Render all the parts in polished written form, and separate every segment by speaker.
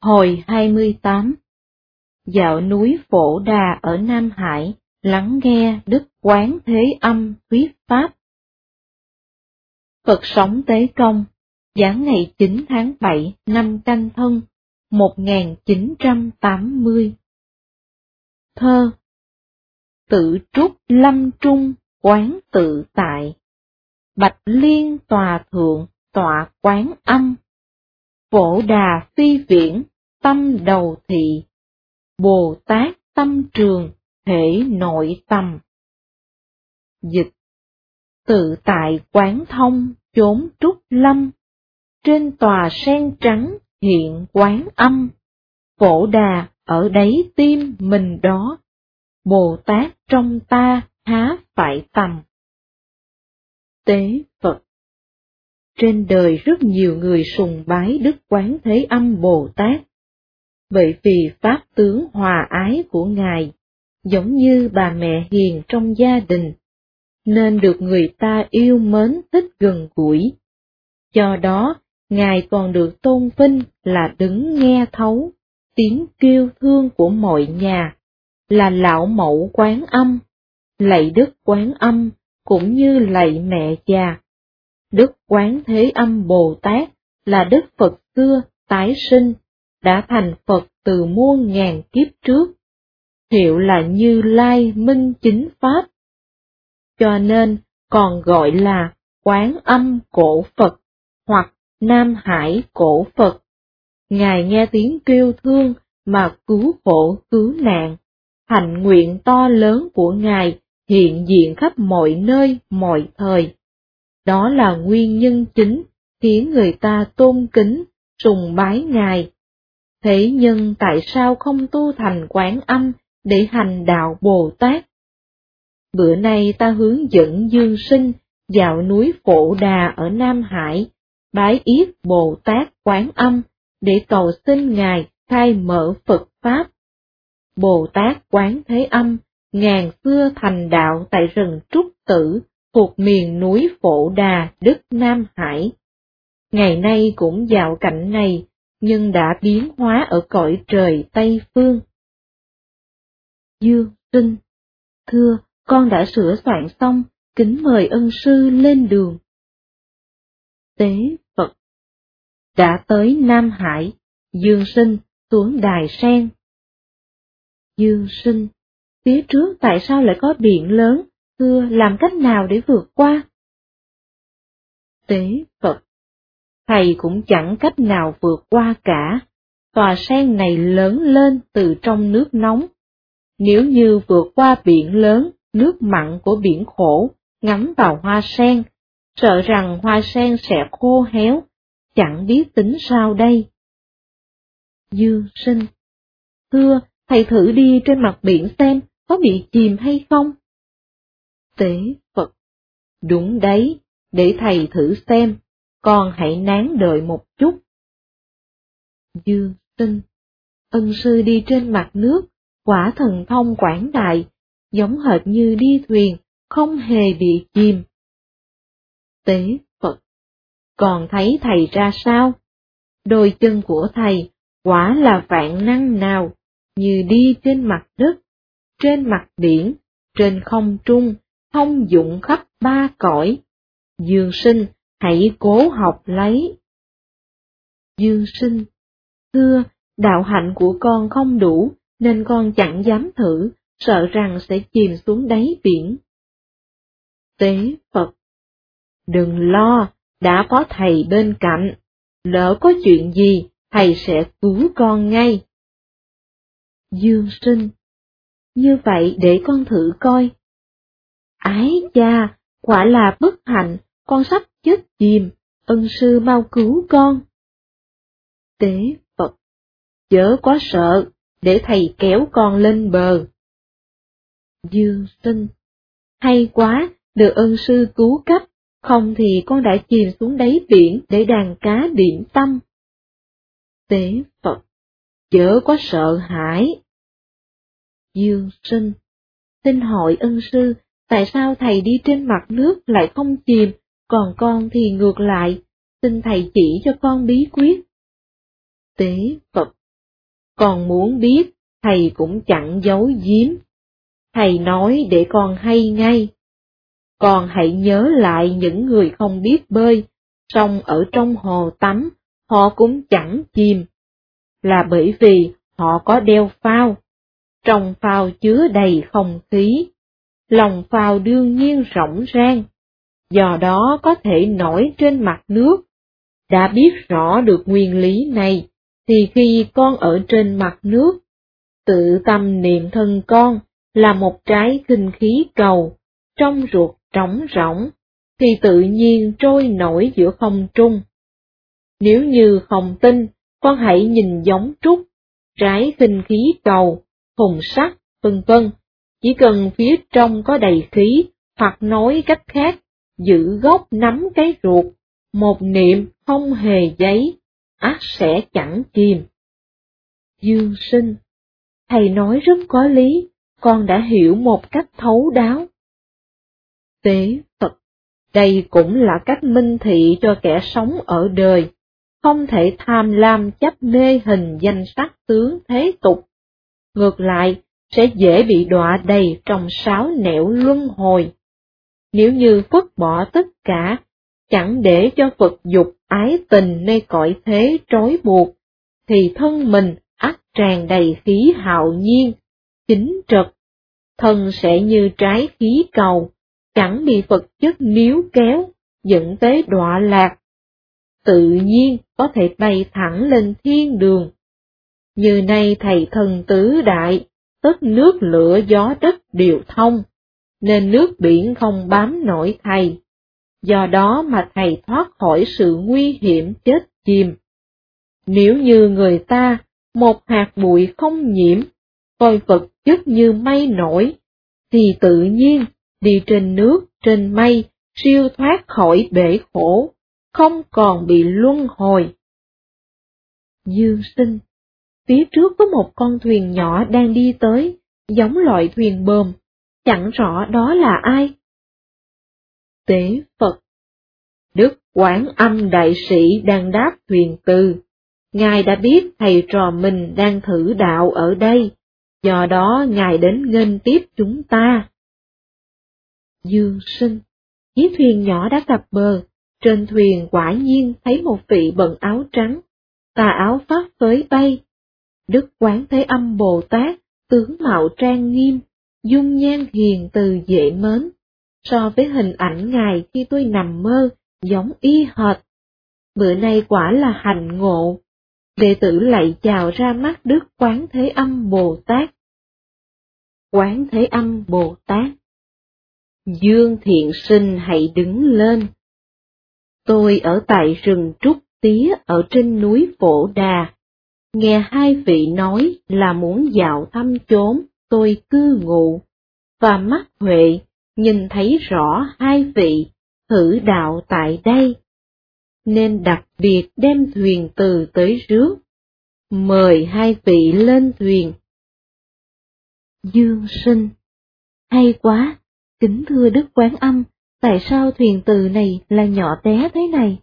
Speaker 1: Hồi 28. Dạo núi Phổ Đà ở Nam Hải, lắng nghe Đức Quán Thế Âm thuyết pháp. Phật sống Tế Công, giảng ngày 9 tháng 7 năm Canh Thân, 1980. Thơ. Tự trúc lâm trung, quán tự tại. Bạch Liên tòa thượng, tọa quán âm. Phổ Đà phi viễn, tâm đầu thị. Bồ Tát tâm trường, thể nội tâm. Dịch. Tự tại quán thông, chốn trúc lâm. Trên tòa sen trắng, hiện quán âm. Phổ Đà ở đấy tim mình đó. Bồ Tát trong ta há phải tầm. Tế Phật. Trên đời rất nhiều người sùng bái Đức Quán Thế Âm Bồ Tát, bởi vì pháp tướng hòa ái của Ngài, giống như bà mẹ hiền trong gia đình, nên được người ta yêu mến thích gần gũi. Do đó, Ngài còn được tôn vinh là đứng nghe thấu tiếng kêu thương của mọi nhà, là lão mẫu Quán Âm, lạy Đức Quán Âm cũng như lạy mẹ già. Đức Quán Thế Âm Bồ Tát là Đức Phật xưa tái sinh, đã thành Phật từ muôn ngàn kiếp trước, hiệu là Như Lai Minh Chính Pháp. Cho nên còn gọi là Quán Âm Cổ Phật, hoặc Nam Hải Cổ Phật. Ngài nghe tiếng kêu thương mà cứu khổ cứu nạn, hạnh nguyện to lớn của Ngài hiện diện khắp mọi nơi mọi thời. Đó là nguyên nhân chính khiến người ta tôn kính, sùng bái Ngài. Thế nhưng tại sao không tu thành Quán Âm để hành đạo Bồ Tát? Bữa nay ta hướng dẫn Dương Sinh dạo núi Phổ Đà ở Nam Hải, bái yết Bồ Tát Quán Âm để cầu xin Ngài khai mở Phật Pháp. Bồ Tát Quán Thế Âm ngàn xưa thành đạo tại rừng Trúc Tử, thuộc miền núi Phổ Đà, Đức Nam Hải. Ngày nay cũng dạo cảnh này, nhưng đã biến hóa ở cõi trời Tây Phương. Dương Sinh. Thưa, con đã sửa soạn xong, kính mời ân sư lên đường. Tế Phật. Đã tới Nam Hải, Dương Sinh xuống đài sen. Dương Sinh. Phía trước tại sao lại có biển lớn? Thưa, làm cách nào để vượt qua? Tế Phật. Thầy cũng chẳng cách nào vượt qua cả. Tòa sen này lớn lên từ trong nước nóng. Nếu như vượt qua biển lớn, nước mặn của biển khổ, ngắm vào hoa sen, sợ rằng hoa sen sẽ khô héo, chẳng biết tính sao đây. Dương Sinh. Thưa, thầy thử đi trên mặt biển xem, có bị chìm hay không? Tế Phật. Đúng đấy, để thầy thử xem, con hãy nán đợi một chút. Dương Sinh. Ân sư đi trên mặt nước, quả thần thông quảng đại, giống hệt như đi thuyền, không hề bị chìm. Tế Phật. Còn thấy thầy ra sao? Đôi chân của thầy quả là vạn năng nào, như đi trên mặt đất, trên mặt biển, trên không trung, thông dụng khắp ba cõi. Dương Sinh, hãy cố học lấy. Dương Sinh. Thưa, đạo hạnh của con không đủ, nên con chẳng dám thử, sợ rằng sẽ chìm xuống đáy biển. Tế Phật. Đừng lo, đã có thầy bên cạnh, lỡ có chuyện gì, thầy sẽ cứu con ngay. Dương Sinh. Như vậy để con thử coi. Ái cha, quả là bất hạnh, con sắp chết chìm, ân sư mau cứu con. Tế Phật. Chớ có sợ, để thầy kéo con lên bờ. Dương Sinh. Hay quá, được ân sư cứu cấp, không thì con đã chìm xuống đáy biển để đàn cá điểm tâm. Tế Phật. Chớ có sợ hãi. Dương Sinh. Xin hỏi ân sư, tại sao thầy đi trên mặt nước lại không chìm, còn con thì ngược lại, xin thầy chỉ cho con bí quyết. Tế Phật. con muốn biết, thầy cũng chẳng giấu giếm. Thầy nói để con hay ngay. Con hãy nhớ lại những người không biết bơi, song ở trong hồ tắm, họ cũng chẳng chìm. Là bởi vì họ có đeo phao. Trong phao chứa đầy không khí. Lòng phao đương nhiên rỗng rang, do đó có thể nổi trên mặt nước. Đã biết rõ được nguyên lý này, thì khi con ở trên mặt nước, tự tâm niệm thân con là một trái khinh khí cầu, trong ruột trống rỗng, thì tự nhiên trôi nổi giữa không trung. Nếu như không tin, con hãy nhìn giống trúc, trái khinh khí cầu, thùng sắt, vân vân. Chỉ cần phía trong có đầy khí, hoặc nói cách khác, giữ gốc nắm cái ruột, một niệm không hề giấy, ắt sẽ chẳng chìm. Dương Sinh, thầy nói rất có lý, con đã hiểu một cách thấu đáo. Tế Phật, đây cũng là cách minh thị cho kẻ sống ở đời, không thể tham lam chấp mê hình danh sắc tướng thế tục. Ngược lại, sẽ dễ bị đọa đầy trong sáu nẻo luân hồi. Nếu như phất bỏ tất cả, chẳng để cho Phật dục ái tình nơi cõi thế trói buộc, thì thân mình ắt tràn đầy khí hạo nhiên, chính trực, thân sẽ như trái khí cầu, chẳng bị vật chất níu kéo, dẫn tới đọa lạc. Tự nhiên có thể bay thẳng lên thiên đường. Như nay thầy thần tứ đại, tất nước lửa gió đất đều thông, nên nước biển không bám nổi thầy. Do đó mà thầy thoát khỏi sự nguy hiểm chết chìm. Nếu như người ta, một hạt bụi không nhiễm, coi vật chất như mây nổi, thì tự nhiên đi trên nước, trên mây, siêu thoát khỏi bể khổ, không còn bị luân hồi. Dương Sinh, phía trước có một con thuyền nhỏ đang đi tới, giống loại thuyền bờm, chẳng rõ đó là ai. Tế Phật, Đức Quán Âm Đại Sĩ đang đáp thuyền từ. Ngài đã biết thầy trò mình đang thử đạo ở đây, do đó Ngài đến nghênh tiếp chúng ta. Dương Sinh, chiếc thuyền nhỏ đã cập bờ, trên thuyền quả nhiên thấy một vị bận áo trắng, tà áo phất phới bay. Đức Quán Thế Âm Bồ Tát, tướng mạo trang nghiêm, dung nhan hiền từ dễ mến, so với hình ảnh Ngài khi tôi nằm mơ, giống y hệt. Bữa nay quả là hạnh ngộ. Đệ tử lạy chào ra mắt Đức Quán Thế Âm Bồ Tát. Quán Thế Âm Bồ Tát, Dương Thiện Sinh hãy đứng lên. Tôi ở tại rừng Trúc Tía ở trên núi Phổ Đà. Nghe hai vị nói là muốn dạo thăm chốn tôi cư ngụ, và mắt huệ nhìn thấy rõ hai vị thử đạo tại đây, nên đặc biệt đem thuyền từ tới rước, mời hai vị lên thuyền. Dương Sinh, hay quá, kính thưa Đức Quán Âm, tại sao thuyền từ này là nhỏ té thế này?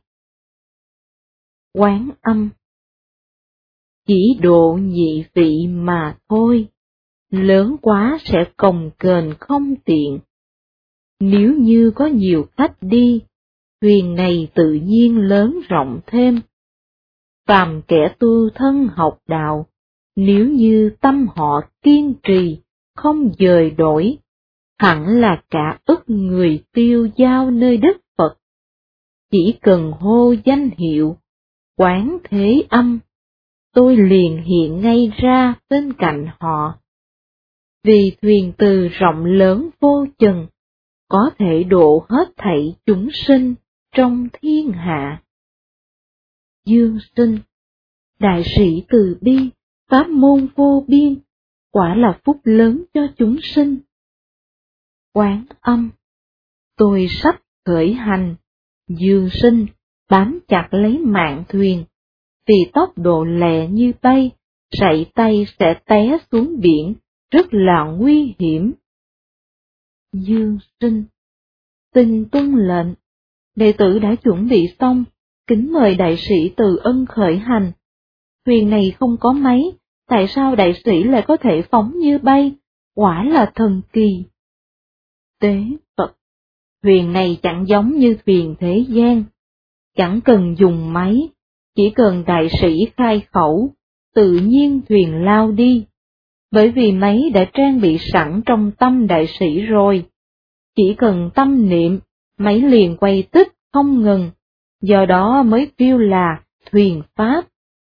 Speaker 1: Quán Âm, chỉ độ nhị vị mà thôi, lớn quá sẽ cồng kềnh không tiện. Nếu như có nhiều khách đi, thuyền này tự nhiên lớn rộng thêm. Phàm kẻ tu thân học đạo, nếu như tâm họ kiên trì, không dời đổi, hẳn là cả ức người tiêu dao nơi đất Phật. Chỉ cần hô danh hiệu, Quán Thế Âm, tôi liền hiện ngay ra bên cạnh họ. Vì thuyền từ rộng lớn vô chừng, có thể độ hết thảy chúng sinh trong thiên hạ. Dương Sinh, đại sĩ từ bi, pháp môn vô biên, quả là phúc lớn cho chúng sinh. Quán Âm, tôi sắp khởi hành. Dương Sinh bám chặt lấy mạn thuyền, vì tốc độ lẹ như bay, sải tay sẽ té xuống biển, rất là nguy hiểm. Dương Sinh, xin tuân lệnh, đệ tử đã chuẩn bị xong, kính mời đại sĩ Từ Ân khởi hành. Thuyền này không có máy, tại sao đại sĩ lại có thể phóng như bay, quả là thần kỳ. Tế Phật, thuyền này chẳng giống như thuyền thế gian, chẳng cần dùng máy, chỉ cần đại sĩ khai khẩu, tự nhiên thuyền lao đi, bởi vì máy đã trang bị sẵn trong tâm đại sĩ rồi. Chỉ cần tâm niệm, máy liền quay tích không ngừng, do đó mới kêu là thuyền Pháp.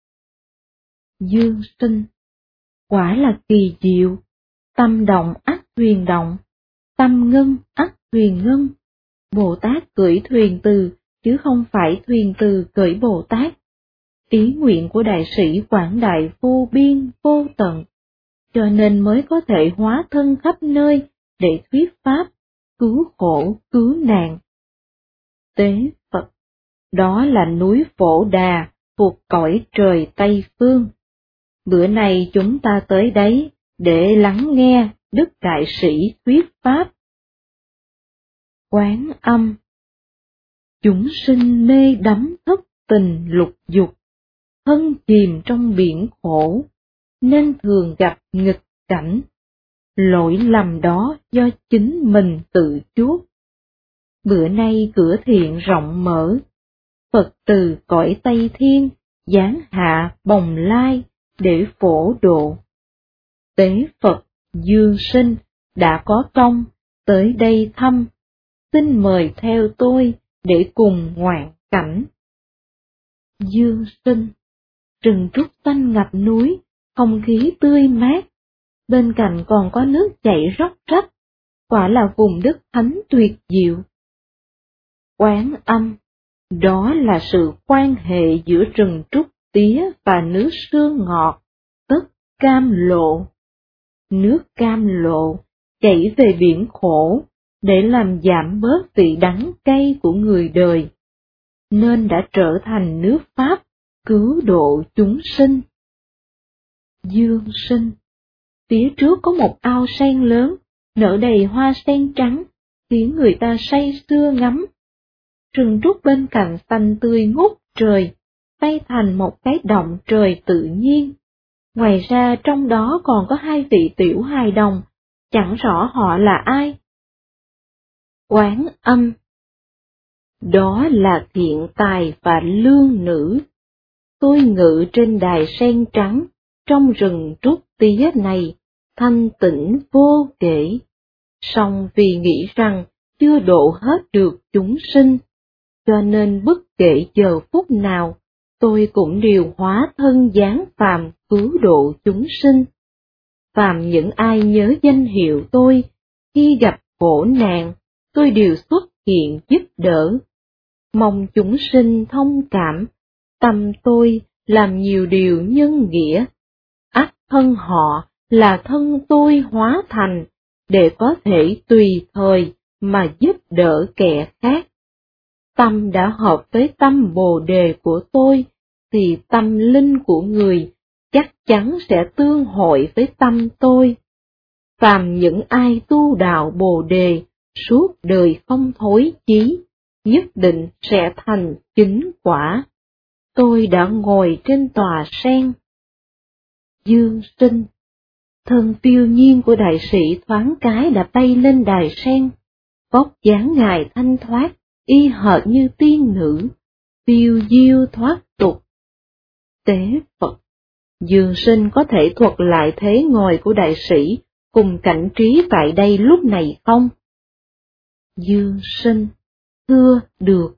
Speaker 1: Dương Sinh, quả là kỳ diệu, tâm động ắt thuyền động, tâm ngưng ắt thuyền ngưng. Bồ Tát cưỡi thuyền từ, chứ không phải thuyền từ cưỡi Bồ Tát. Ý nguyện của đại sĩ quảng đại vô biên vô tận, cho nên mới có thể hóa thân khắp nơi để thuyết pháp, cứu khổ cứu nạn. Tế Phật, đó là núi Phổ Đà thuộc cõi trời Tây Phương. Bữa nay chúng ta tới đấy để lắng nghe Đức Đại Sĩ thuyết pháp. Quán Âm, chúng sinh mê đắm thất tình lục dục, thân chìm trong biển khổ, nên thường gặp nghịch cảnh. Lỗi lầm đó do chính mình tự chuốc. Bữa nay cửa thiện rộng mở, Phật từ cõi Tây Thiên giáng hạ Bồng Lai để phổ độ. Tế Phật Dương Sinh đã có công tới đây thăm, xin mời theo tôi để cùng ngoạn cảnh. Dương Sinh, rừng trúc xanh ngập núi, không khí tươi mát, bên cạnh còn có nước chảy róc rách, quả là vùng đất thánh tuyệt diệu. Quán Âm, đó là sự quan hệ giữa rừng trúc tía và nước sương ngọt, tức cam lộ. Nước cam lộ chảy về biển khổ để làm giảm bớt vị đắng cay của người đời, nên đã trở thành nước Pháp cứu độ chúng sinh. Dương Sinh, phía trước có một ao sen lớn, nở đầy hoa sen trắng, khiến người ta say sưa ngắm. Rừng trúc bên cạnh xanh tươi ngút trời, bay thành một cái động trời tự nhiên. Ngoài ra trong đó còn có hai vị tiểu hài đồng, chẳng rõ họ là ai. Quán Âm, đó là Thiện Tài và Lương Nữ. Tôi ngự trên đài sen trắng, trong rừng trúc tía này, thanh tịnh vô kể. Song vì nghĩ rằng chưa độ hết được chúng sinh, cho nên bất kể giờ phút nào, tôi cũng đều hóa thân giáng phàm cứu độ chúng sinh. Phàm những ai nhớ danh hiệu tôi, khi gặp khổ nạn, tôi đều xuất hiện giúp đỡ. Mong chúng sinh thông cảm, tâm tôi làm nhiều điều nhân nghĩa. Ắt thân họ là thân tôi hóa thành, để có thể tùy thời mà giúp đỡ kẻ khác. Tâm đã hợp với tâm Bồ Đề của tôi, thì tâm linh của người chắc chắn sẽ tương hội với tâm tôi. Phàm những ai tu đạo Bồ Đề, suốt đời không thối chí, nhất định sẽ thành chính quả. Tôi đã ngồi trên tòa sen. Dương Sinh, thân phiêu nhiên của đại sĩ thoáng cái đã bay lên đài sen, vóc dáng ngài thanh thoát, y hệt như tiên nữ, phiêu diêu thoát tục. Tế Phật, Dương Sinh có thể thuật lại thế ngồi của đại sĩ cùng cảnh trí tại đây lúc này không? Dương Sinh, thưa được.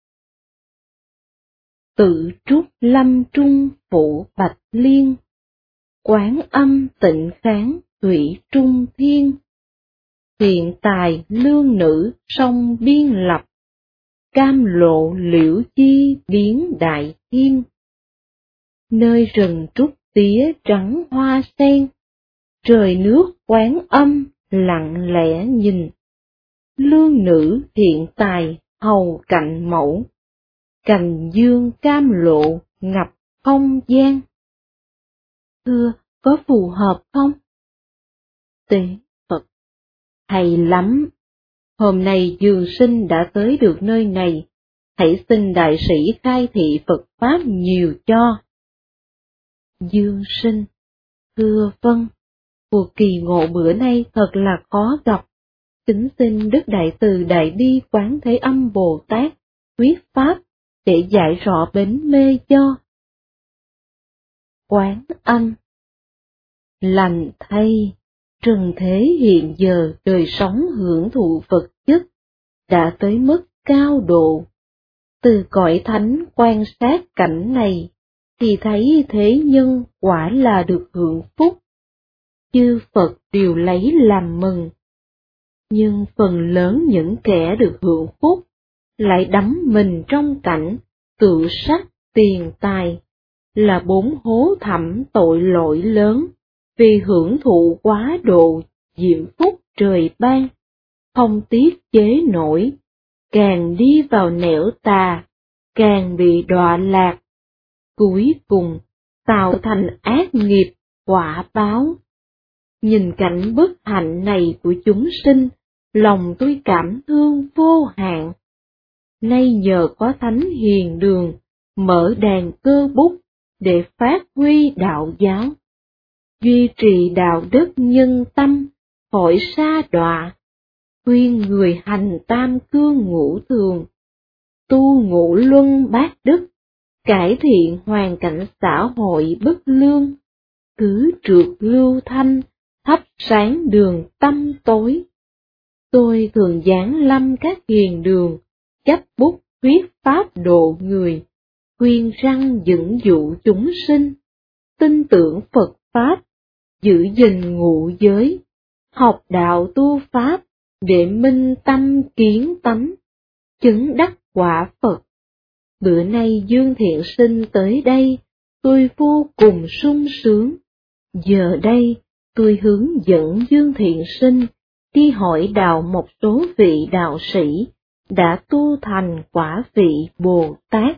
Speaker 1: Tự trúc lâm trung phụ Bạch Liên, Quán Âm tịnh kháng thủy trung thiên. Thiện Tài Lương Nữ song biên lập, cam lộ liễu chi biến đại thiên. Nơi rừng trúc tía trắng hoa sen, trời nước Quán Âm lặng lẽ nhìn. Lương Nữ Thiện Tài hầu cạnh mẫu, cành dương cam lộ ngập không gian. Thưa, có phù hợp không? Tế Phật, hay lắm. Hôm nay Dương Sinh đã tới được nơi này, hãy xin đại sĩ khai thị Phật Pháp nhiều cho. Dương Sinh, Thưa vâng, cuộc kỳ ngộ bữa nay thật là khó gặp. Kính xin Đức Đại Từ Đại Bi Quán Thế Âm Bồ Tát thuyết pháp để giải rõ bến mê cho. Quán Âm. Lành thay, trần thế hiện giờ đời sống hưởng thụ vật chất đã tới mức cao độ. Từ cõi thánh quan sát cảnh này thì thấy thế nhân quả là được hưởng phúc. Chư Phật đều lấy làm mừng. Nhưng phần lớn những kẻ được hưởng phúc lại đắm mình trong cảnh tự sắc tiền tài, là bốn hố thẳm tội lỗi lớn, vì hưởng thụ quá độ diễm phúc trời ban, không tiết chế nổi, càng đi vào nẻo tà, càng bị đọa lạc, cuối cùng tạo thành ác nghiệp quả báo. Nhìn cảnh bất hạnh này của chúng sinh, lòng tôi cảm thương vô hạn. Nay nhờ có Thánh Hiền Đường mở đàn cơ bút để phát huy đạo giáo, duy trì đạo đức nhân tâm, khỏi sa đọa, khuyên người hành tam cương ngũ thường, tu ngũ luân bát đức, cải thiện hoàn cảnh xã hội bất lương, cứ trượt lưu thanh, thắp sáng đường tâm tối. Tôi thường giáng lâm các hiền đường, chấp bút thuyết pháp độ người, khuyên răn dẫn dụ chúng sinh, tin tưởng Phật Pháp, giữ gìn ngũ giới, học đạo tu Pháp, để minh tâm kiến tánh, chứng đắc quả Phật. Bữa nay Dương Thiện Sinh tới đây, tôi vô cùng sung sướng. Giờ đây, tôi hướng dẫn Dương Thiện Sinh đi hỏi đạo một số vị đạo sĩ đã tu thành quả vị Bồ Tát.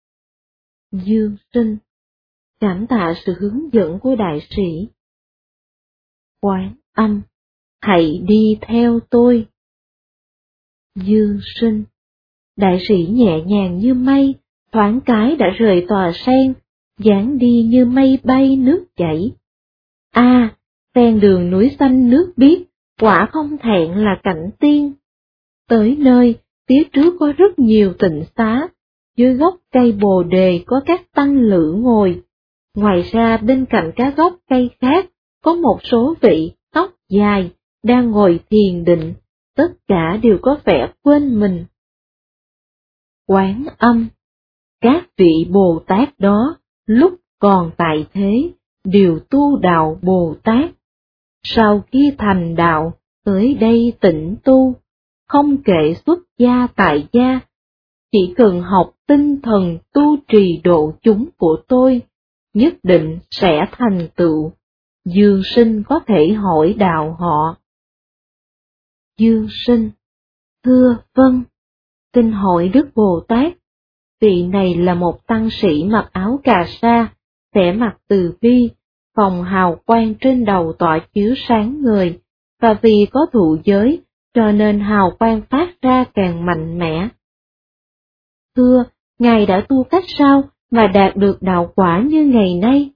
Speaker 1: Dương Sinh, cảm tạ sự hướng dẫn của đại sĩ. Quán Âm, hãy đi theo tôi. Dương Sinh, đại sĩ nhẹ nhàng như mây, thoáng cái đã rời tòa sen, dáng đi như mây bay nước chảy. Ven đường núi xanh nước biếc, quả không thẹn là cảnh tiên. Tới nơi, phía trước có rất nhiều tịnh xá, dưới gốc cây bồ đề có các tăng lữ ngồi. Ngoài ra bên cạnh các gốc cây khác, có một số vị tóc dài, đang ngồi thiền định, tất cả đều có vẻ quên mình. Quán Âm, các vị Bồ Tát đó, lúc còn tại thế, đều tu đạo Bồ Tát. Sau khi thành đạo, tới đây tịnh tu, không kể xuất gia tại gia, chỉ cần học tinh thần tu trì độ chúng của tôi, nhất định sẽ thành tựu. Dương Sinh có thể hỏi đạo họ. Dương Sinh, thưa vâng, xin hỏi Đức Bồ Tát, vị này là một tăng sĩ mặc áo cà sa, vẻ mặt từ bi, phòng hào quang trên đầu tỏa chiếu sáng ngời, và vì có thụ giới, cho nên hào quang phát ra càng mạnh mẽ. Thưa, Ngài đã tu cách sao mà đạt được đạo quả như ngày nay?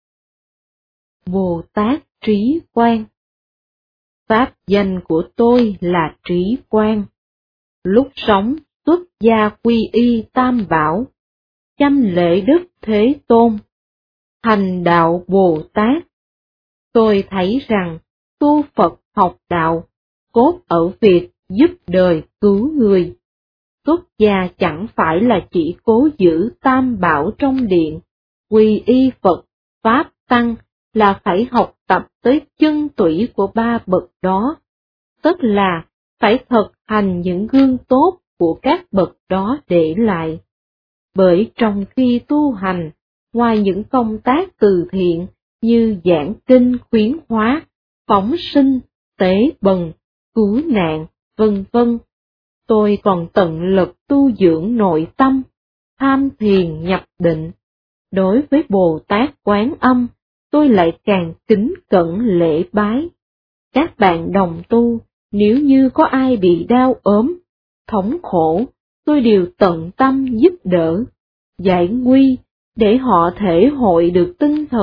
Speaker 1: Bồ Tát Trí Quang. Pháp danh của tôi là Trí Quang. Lúc sống, xuất gia quy y Tam Bảo, chăm lễ Đức Thế Tôn, thành đạo Bồ Tát. Tôi thấy rằng tu Phật học đạo, cốt ở việc giúp đời cứu người. Xuất gia chẳng phải là chỉ cố giữ Tam Bảo trong điện, quy y Phật, Pháp Tăng, là phải học tập tới chân tủy của ba bậc đó, tức là phải thực hành những gương tốt của các bậc đó để lại. Bởi trong khi tu hành, ngoài những công tác từ thiện như giảng kinh khuyến hóa, phóng sinh, tế bần, cứu nạn, vân vân, tôi còn tận lực tu dưỡng nội tâm, tham thiền nhập định. Đối với Bồ Tát Quán Âm, tôi lại càng kính cẩn lễ bái. Các bạn đồng tu, nếu như có ai bị đau ốm, thống khổ, tôi đều tận tâm giúp đỡ, giải nguy, để họ thể hội được tinh thần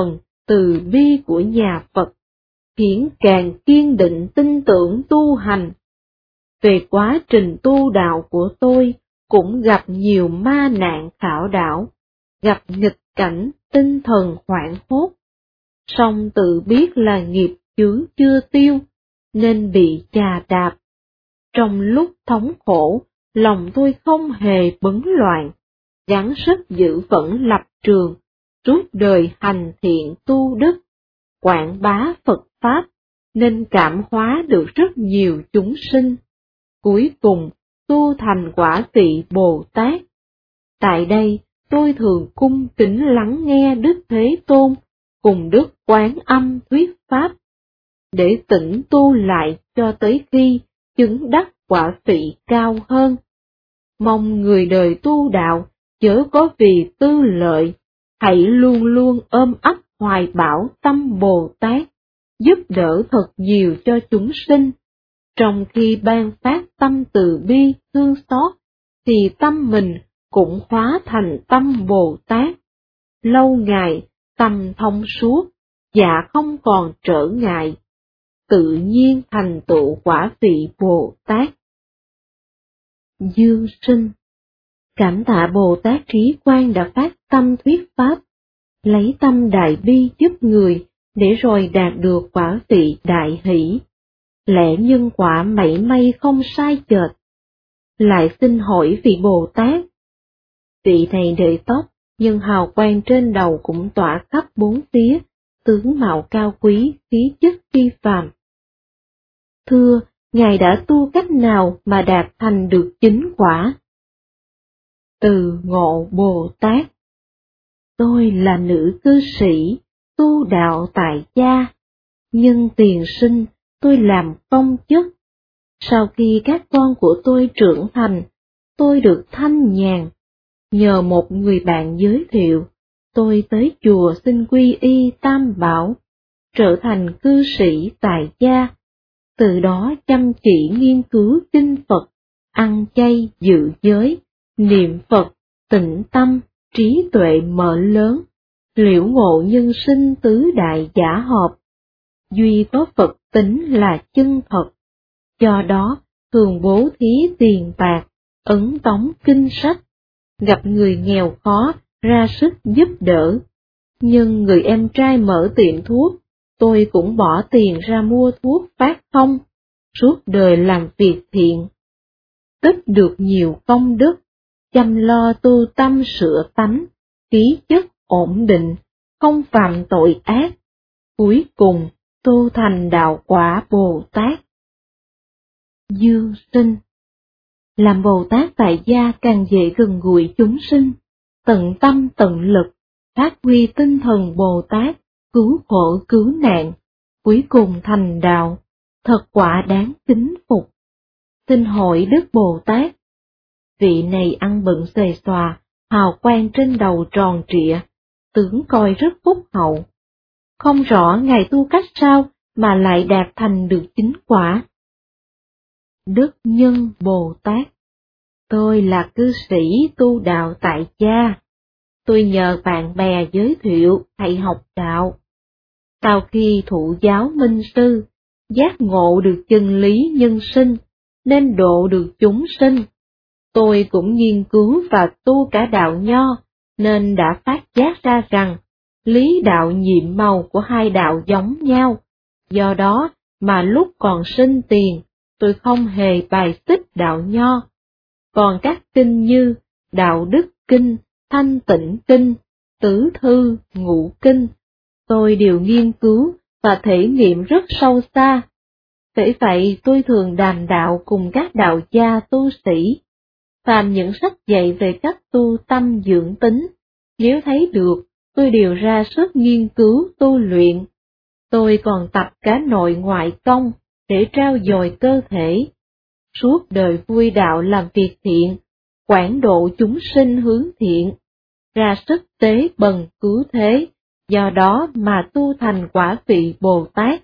Speaker 1: từ bi của nhà Phật, khiến càng kiên định tin tưởng tu hành. Về quá trình tu đạo của tôi cũng gặp nhiều ma nạn khảo đảo, gặp nghịch cảnh tinh thần hoảng hốt. Song tự biết là nghiệp chướng chưa tiêu, nên bị chà đạp. Trong lúc thống khổ, lòng tôi không hề bấn loạn, gắng sức giữ vững lập trường, suốt đời hành thiện tu đức, quảng bá Phật Pháp, nên cảm hóa được rất nhiều chúng sinh. Cuối cùng, tu thành quả vị Bồ Tát. Tại đây, tôi thường cung kính lắng nghe Đức Thế Tôn cùng Đức Quán Âm thuyết Pháp, để tĩnh tu lại cho tới khi chứng đắc quả vị cao hơn. Mong người đời tu đạo chớ có vì tư lợi, hãy luôn luôn ôm ấp hoài bão tâm Bồ Tát, giúp đỡ thật nhiều cho chúng sinh. Trong khi ban phát tâm từ bi thương xót, thì tâm mình cũng hóa thành tâm Bồ Tát. Lâu ngày, tâm thông suốt, dạ không còn trở ngại, tự nhiên thành tựu quả vị Bồ Tát. Dương sinh, cảm tạ Bồ Tát Trí Quang đã phát tâm thuyết Pháp, lấy tâm đại bi giúp người, để rồi đạt được quả vị đại hỷ. Lẽ nhân quả mảy may không sai chệch. Lại xin hỏi vị Bồ Tát. Vị này đệ tóc, nhưng hào quang trên đầu cũng tỏa khắp bốn phía, tướng mạo cao quý, khí chất phi phàm. Thưa, Ngài đã tu cách nào mà đạt thành được chính quả? Từ Ngộ Bồ Tát. Tôi là nữ cư sĩ, tu đạo tại gia. Nhân tiền sinh, tôi làm công chức. Sau khi các con của tôi trưởng thành, tôi được thanh nhàn. Nhờ một người bạn giới thiệu, tôi tới chùa xin quy y Tam Bảo, trở thành cư sĩ tại gia. Từ đó chăm chỉ nghiên cứu kinh Phật, ăn chay giữ giới, niệm Phật, tĩnh tâm, trí tuệ mở lớn, liễu ngộ nhân sinh tứ đại giả hợp. Duy có Phật tính là chân thật, do đó thường bố thí tiền bạc, ấn tống kinh sách, gặp người nghèo khó ra sức giúp đỡ. Nhưng người em trai mở tiệm thuốc, tôi cũng bỏ tiền ra mua thuốc phát không, suốt đời làm việc thiện. Tích được nhiều công đức, chăm lo tu tâm sửa tánh, khí chất ổn định, không phạm tội ác. Cuối cùng, tu thành đạo quả Bồ Tát. Dương sinh, làm Bồ Tát tại gia càng dễ gần gũi chúng sinh, tận tâm tận lực, phát huy tinh thần Bồ Tát, cứu khổ cứu nạn, cuối cùng thành đạo, thật quả đáng kính phục. Xin hỏi Đức Bồ Tát. Vị này ăn bận xề xòa, hào quang trên đầu tròn trịa, tướng coi rất phúc hậu. Không rõ Ngài tu cách sao mà lại đạt thành được chính quả. Đức Nhân Bồ Tát. Tôi là cư sĩ tu đạo tại gia. Tôi nhờ bạn bè giới thiệu thầy học đạo. Sau khi thụ giáo minh sư, giác ngộ được chân lý nhân sinh, nên độ được chúng sinh. Tôi cũng nghiên cứu và tu cả đạo Nho, nên đã phát giác ra rằng, lý đạo nhiệm màu của hai đạo giống nhau. Do đó mà lúc còn sinh tiền, tôi không hề bài xích đạo Nho. Còn các kinh như Đạo Đức Kinh, Thanh Tịnh Kinh, Tứ Thư, Ngũ Kinh, tôi đều nghiên cứu và thể nghiệm rất sâu xa. Bởi vậy tôi thường đàm đạo cùng các đạo gia tu sĩ. Phàm những sách dạy về cách tu tâm dưỡng tính, nếu thấy được, tôi đều ra sức nghiên cứu tu luyện. Tôi còn tập cả nội ngoại công để trau dồi cơ thể. Suốt đời vui đạo làm việc thiện, quảng độ chúng sinh hướng thiện, ra sức tế bần cứu thế, do đó mà tu thành quả vị Bồ Tát.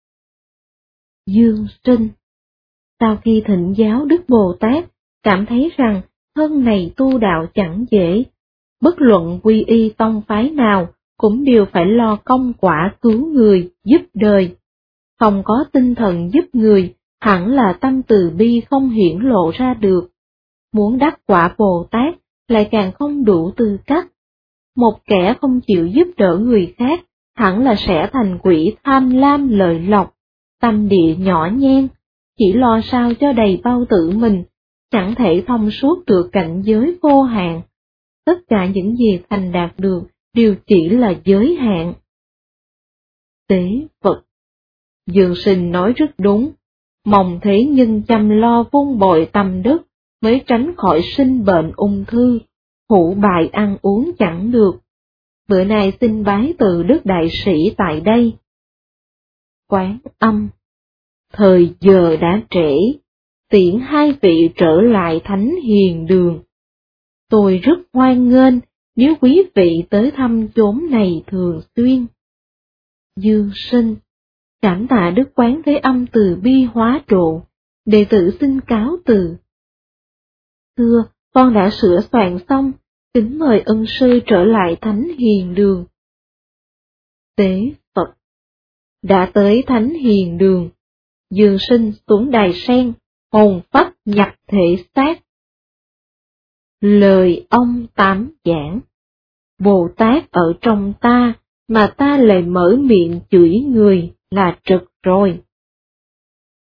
Speaker 1: Dương sinh. Sau khi thịnh giáo Đức Bồ Tát, cảm thấy rằng thân này tu đạo chẳng dễ, bất luận quy y tông phái nào cũng đều phải lo công quả cứu người, giúp đời. Không có tinh thần giúp người, hẳn là tâm từ bi không hiển lộ ra được. Muốn đắc quả Bồ Tát, lại càng không đủ tư cách. Một kẻ không chịu giúp đỡ người khác, hẳn là sẽ thành quỷ tham lam lợi lộc, tâm địa nhỏ nhen, chỉ lo sao cho đầy bao tự mình, chẳng thể thông suốt được cảnh giới vô hạn. Tất cả những gì thành đạt được đều chỉ là giới hạn. Tế Phật. Dương Sinh nói rất đúng, mong thế nhân chăm lo vun bồi tâm đức, mới tránh khỏi sinh bệnh ung thư, hủ bại ăn uống chẳng được. Bữa nay xin bái từ Đức Đại Sĩ tại đây. Quán Âm. Thời giờ đã trễ, tiễn hai vị trở lại Thánh Hiền Đường. Tôi rất hoan nghênh nếu quý vị tới thăm chốn này thường xuyên. Dương Sinh. Cảm tạ Đức Quán Thế Âm từ bi hóa độ, đệ tử xin cáo từ. Thưa, con đã sửa soạn xong, kính mời ân sư trở lại Thánh Hiền Đường. Tế Phật. Đã tới Thánh Hiền Đường, Dương Sinh xuống đài sen, hồn phách nhập thể xác. Lời ông tám giảng, Bồ Tát ở trong ta, mà ta lại mở miệng chửi người là trực rồi.